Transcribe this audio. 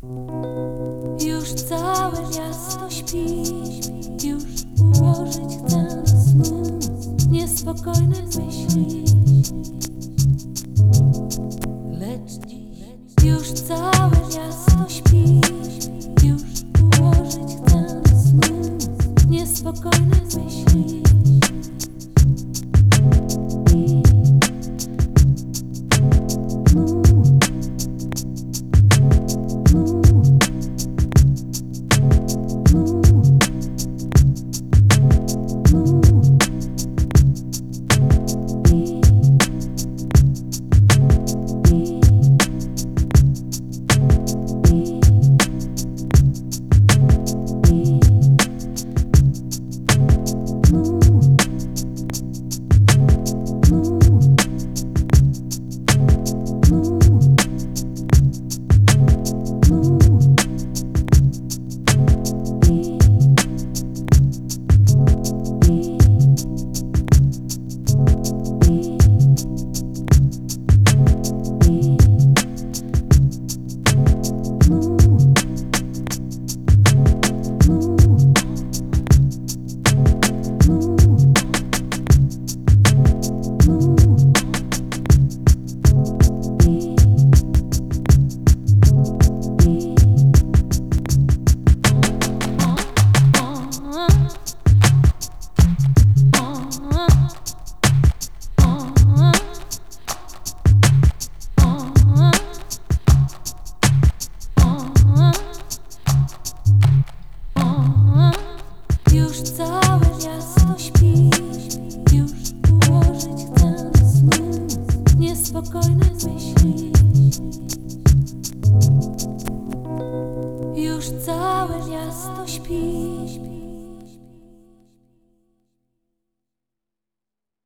Już całe miasto śpi, już ułożyć chcę snu niespokojne myśli. Lecz dziś już całe miasto śpi, już ułożyć chcę snu niespokojne myśli. Już całe miasto śpi, już ułożyć chcę snu niespokojne myśli. Już całe miasto śpi,